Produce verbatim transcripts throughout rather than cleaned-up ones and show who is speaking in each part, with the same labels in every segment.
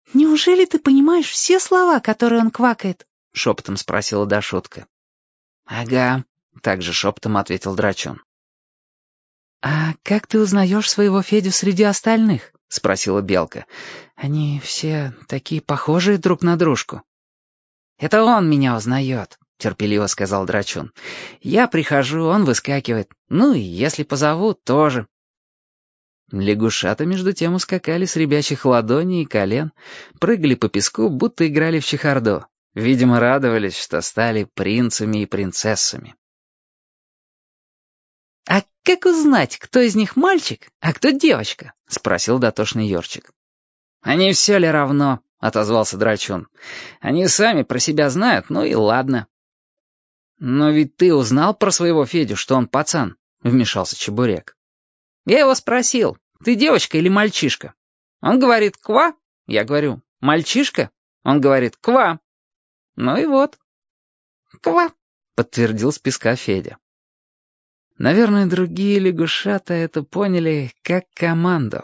Speaker 1: «Неужели ты понимаешь все слова, которые он квакает?» — шепотом спросила Дашутка.
Speaker 2: «Ага», — также шепотом ответил Драчун.
Speaker 1: «А как ты узнаешь своего Федю среди остальных?» — спросила Белка. «Они все такие похожие друг на дружку».
Speaker 2: «Это он меня узнает», — терпеливо сказал Драчун. «Я прихожу, он выскакивает. Ну и если позовут, тоже».
Speaker 3: Лягушата между тем ускакали с ребячих ладоней и колен, прыгали по песку, будто играли в чехарду. Видимо, радовались, что стали принцами и принцессами.
Speaker 1: «А как узнать, кто из них мальчик, а кто девочка?» — спросил дотошный Ёрчик.
Speaker 2: «А не все ли равно?» — отозвался Драчун. «Они сами про себя знают, ну и ладно».
Speaker 3: «Но ведь ты узнал про своего Федю, что он пацан?» — вмешался Чебурек.
Speaker 2: «Я его спросил, ты девочка или мальчишка?» Он говорит «ква», я говорю «мальчишка», он говорит «ква». Ну и вот.
Speaker 1: «Ква»,
Speaker 3: — подтвердил с песка Федя. Наверное, другие лягушата это поняли как команду.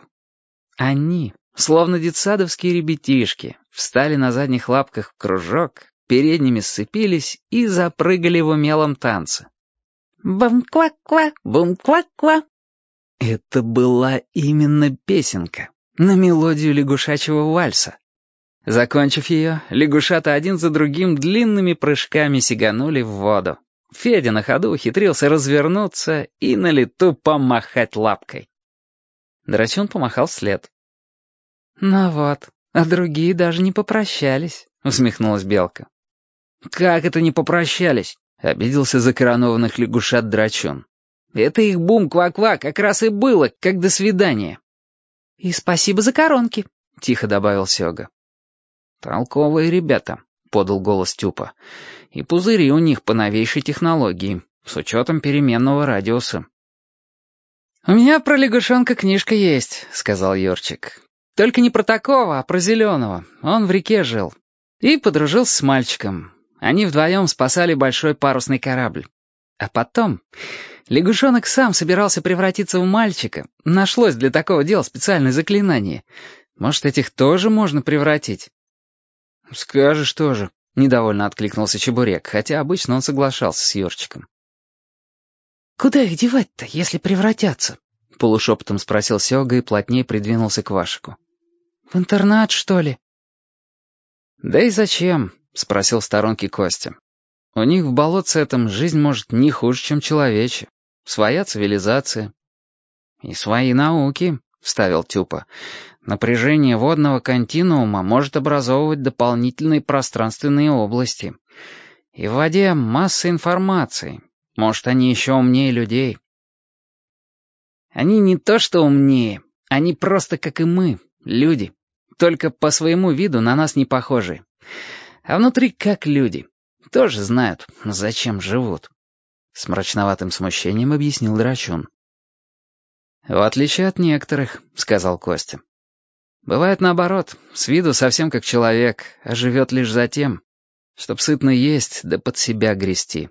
Speaker 3: Они, словно детсадовские ребятишки, встали на задних лапках в кружок, передними сцепились и запрыгали в умелом танце.
Speaker 1: «Бум-ква-ква, бум-ква-ква».
Speaker 3: Это была именно песенка на мелодию лягушачьего вальса. Закончив ее, лягушата один за другим длинными прыжками сиганули в воду. Федя на ходу ухитрился развернуться и на лету помахать лапкой. Драчун помахал вслед.
Speaker 1: «Ну вот, а другие даже не попрощались», — усмехнулась Белка.
Speaker 3: «Как это не попрощались?» — обиделся за коронованных лягушат Драчун. «Это их бум-ква-ква как раз и было, как до свидания».
Speaker 1: «И спасибо за коронки», — тихо добавил Сёга.
Speaker 3: «Толковые ребята», — подал голос Тюпа. «И пузыри у них по новейшей технологии, с учетом переменного радиуса».
Speaker 2: «У меня про лягушонка книжка есть», — сказал Ёрчик. «Только не про такого, а про зеленого. Он в реке жил. И подружился с мальчиком. Они вдвоем спасали большой парусный корабль. А потом лягушонок сам собирался превратиться в мальчика. Нашлось для такого дела специальное заклинание. Может, этих тоже можно превратить?»
Speaker 3: «Скажешь тоже», — недовольно откликнулся Чебурек, хотя обычно он соглашался с Ёрчиком.
Speaker 1: «Куда их девать-то, если превратятся?»
Speaker 3: — полушепотом спросил Сёга и плотнее придвинулся к Вашику.
Speaker 1: «В интернат, что ли?»
Speaker 3: «Да и зачем?» — спросил в сторонке Костя. «У них в болотце этом жизнь, может, не хуже, чем человечья. Своя цивилизация». «И свои науки», — вставил Тюпа. «Напряжение водного континуума может образовывать дополнительные пространственные области. И в воде масса информации. Может, они еще умнее людей».
Speaker 2: «Они не то что умнее, они просто как и мы, люди. Только по своему виду на нас не похожи. А внутри как люди. Тоже знают, зачем живут».
Speaker 3: С мрачноватым смущением объяснил Драчун. «В отличие от некоторых», — сказал Костя. «Бывает наоборот, с виду совсем как человек, а живет лишь за тем, чтоб сытно есть да под себя грести».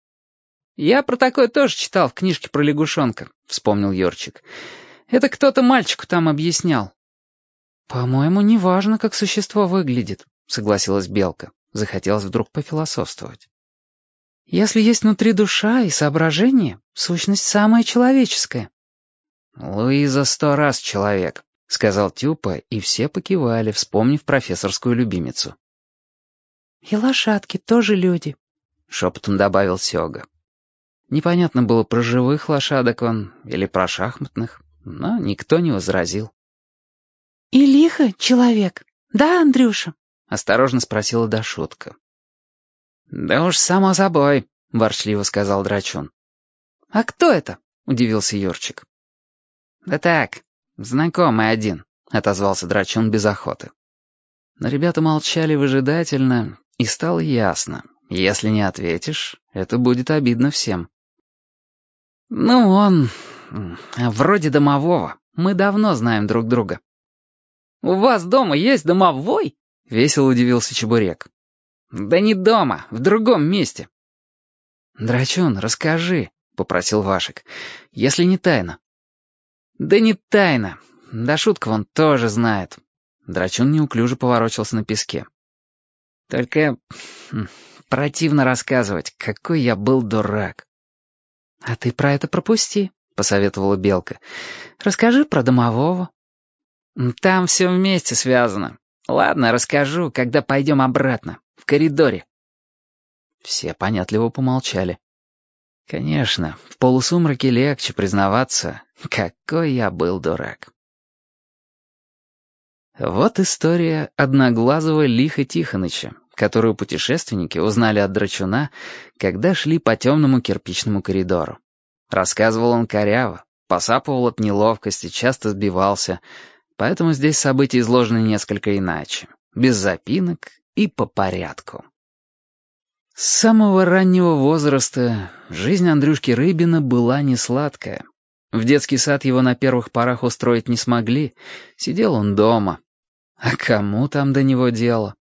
Speaker 2: «Я про такое тоже читал в книжке про лягушонка», — вспомнил Ёрчик. «Это кто-то мальчику там объяснял».
Speaker 1: «По-моему, неважно, как существо выглядит», — согласилась Белка.
Speaker 3: Захотелось вдруг пофилософствовать.
Speaker 1: «Если есть внутри душа и соображение, сущность самая человеческая».
Speaker 3: «Луиза сто раз человек», — сказал Тюпа, и все покивали, вспомнив профессорскую любимицу.
Speaker 1: «И лошадки тоже люди»,
Speaker 3: — шепотом добавил Сёга. Непонятно было, про живых лошадок он или про шахматных, но никто не возразил.
Speaker 1: «И лихо человек, да, Андрюша?»
Speaker 3: — осторожно спросила Дашутка.
Speaker 2: «Да уж, само собой»,
Speaker 3: — ворчливо сказал Драчун.
Speaker 1: «А кто это?»
Speaker 3: — удивился Ёрчик.
Speaker 2: «Да так, знакомый один», — отозвался Драчун без охоты.
Speaker 3: Но ребята молчали выжидательно, и стало ясно, если не ответишь, это будет обидно всем.
Speaker 2: «Ну, он вроде домового. Мы давно знаем друг друга». «У вас дома есть домовой?» — весело удивился Чебурек. «Да не дома, в другом месте».
Speaker 3: «Драчун, расскажи», — попросил Вашик, — «если не тайна».
Speaker 2: «Да не тайна. Да шутка вон тоже знает. Драчун неуклюже поворочился на песке. «Только противно рассказывать, какой я был дурак».
Speaker 1: «А ты про это пропусти», — посоветовала Белка. «Расскажи про домового».
Speaker 2: «Там все вместе связано. Ладно, расскажу, когда пойдем обратно, в коридоре».
Speaker 3: Все понятливо помолчали. Конечно, в полусумраке легче признаваться, какой я был дурак. Вот история одноглазого Лиха Тихоныча, которую путешественники узнали от Драчуна, когда шли по темному кирпичному коридору. Рассказывал он коряво, посапывал от неловкости, часто сбивался, поэтому здесь события изложены несколько иначе, без запинок и по порядку. С самого раннего возраста жизнь Андрюшки Рыбина была несладкая. В детский сад его на первых порах устроить не смогли, сидел он дома. А кому там до него дело?